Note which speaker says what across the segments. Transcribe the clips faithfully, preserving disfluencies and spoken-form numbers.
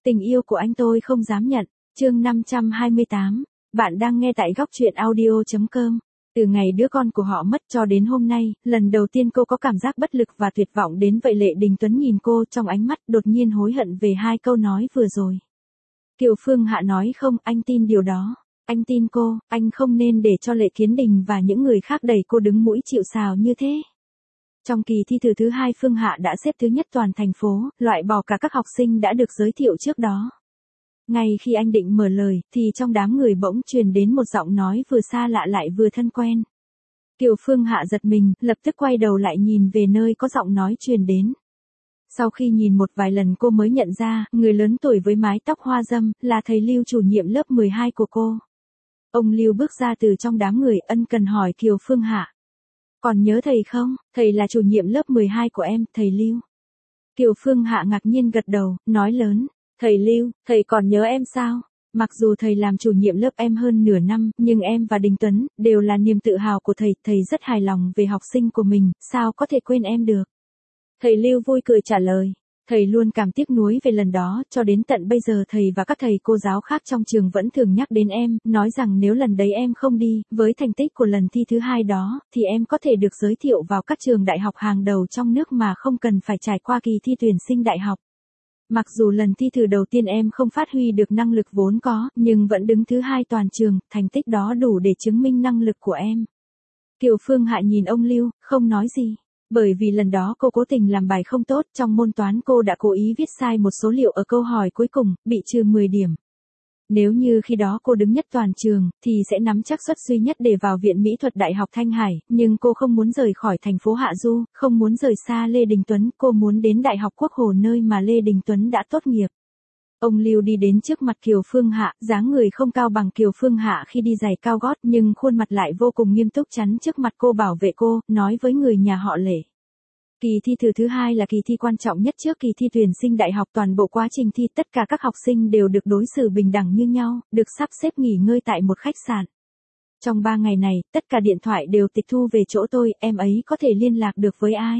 Speaker 1: Tình yêu của anh tôi không dám nhận. Chương năm trăm hai mươi tám. Bạn đang nghe tại góc truyện audio chấm com. Từ ngày đứa con của họ mất cho đến hôm nay, lần đầu tiên cô có cảm giác bất lực và tuyệt vọng đến vậy. Lệ Đình Tuấn nhìn cô trong ánh mắt đột nhiên hối hận về hai câu nói vừa rồi. Kiều Phương Hạ nói không, anh tin điều đó. Anh tin cô, anh không nên để cho Lệ Kiến Đình và những người khác đẩy cô đứng mũi chịu sào như thế. Trong kỳ thi thử thứ hai, Phương Hạ đã xếp thứ nhất toàn thành phố, loại bỏ cả các học sinh đã được giới thiệu trước đó. Ngay khi anh định mở lời, thì trong đám người bỗng truyền đến một giọng nói vừa xa lạ lại vừa thân quen. Kiều Phương Hạ giật mình, lập tức quay đầu lại nhìn về nơi có giọng nói truyền đến. Sau khi nhìn một vài lần cô mới nhận ra, người lớn tuổi với mái tóc hoa râm, là thầy Lưu, chủ nhiệm lớp mười hai của cô. Ông Lưu bước ra từ trong đám người, ân cần hỏi Kiều Phương Hạ. Còn nhớ thầy không? Thầy là chủ nhiệm lớp mười hai của em, thầy Lưu. Kiều Phương Hạ ngạc nhiên gật đầu, nói lớn. Thầy Lưu, thầy còn nhớ em sao? Mặc dù thầy làm chủ nhiệm lớp em hơn nửa năm, nhưng em và Đình Tuấn đều là niềm tự hào của thầy. Thầy rất hài lòng về học sinh của mình, sao có thể quên em được? Thầy Lưu vui cười trả lời. Thầy luôn cảm tiếc nuối về lần đó, cho đến tận bây giờ thầy và các thầy cô giáo khác trong trường vẫn thường nhắc đến em, nói rằng nếu lần đấy em không đi, với thành tích của lần thi thứ hai đó, thì em có thể được giới thiệu vào các trường đại học hàng đầu trong nước mà không cần phải trải qua kỳ thi tuyển sinh đại học. Mặc dù lần thi thử đầu tiên em không phát huy được năng lực vốn có, nhưng vẫn đứng thứ hai toàn trường, thành tích đó đủ để chứng minh năng lực của em. Kiều Phương Hạ nhìn ông Lưu, không nói gì. Bởi vì lần đó cô cố tình làm bài không tốt, trong môn toán cô đã cố ý viết sai một số liệu ở câu hỏi cuối cùng, bị trừ mười điểm. Nếu như khi đó cô đứng nhất toàn trường, thì sẽ nắm chắc suất duy nhất để vào Viện Mỹ thuật Đại học Thanh Hải, nhưng cô không muốn rời khỏi thành phố Hạ Du, không muốn rời xa Lê Đình Tuấn, cô muốn đến Đại học Quốc Hồ nơi mà Lê Đình Tuấn đã tốt nghiệp. Ông Lưu đi đến trước mặt Kiều Phương Hạ, dáng người không cao bằng Kiều Phương Hạ khi đi giày cao gót, nhưng khuôn mặt lại vô cùng nghiêm túc chắn trước mặt cô bảo vệ cô, nói với người nhà họ Lệ. Kỳ thi thử thứ hai là kỳ thi quan trọng nhất trước kỳ thi tuyển sinh đại học. Toàn bộ quá trình thi tất cả các học sinh đều được đối xử bình đẳng như nhau, được sắp xếp nghỉ ngơi tại một khách sạn. Trong ba ngày này, tất cả điện thoại đều tịch thu về chỗ tôi, em ấy có thể liên lạc được với ai.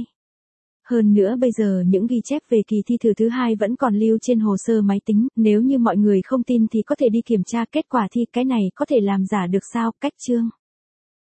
Speaker 1: Hơn nữa bây giờ những ghi chép về kỳ thi thử thứ hai vẫn còn lưu trên hồ sơ máy tính, nếu như mọi người không tin thì có thể đi kiểm tra kết quả thi, cái này có thể làm giả được sao? Cách chương.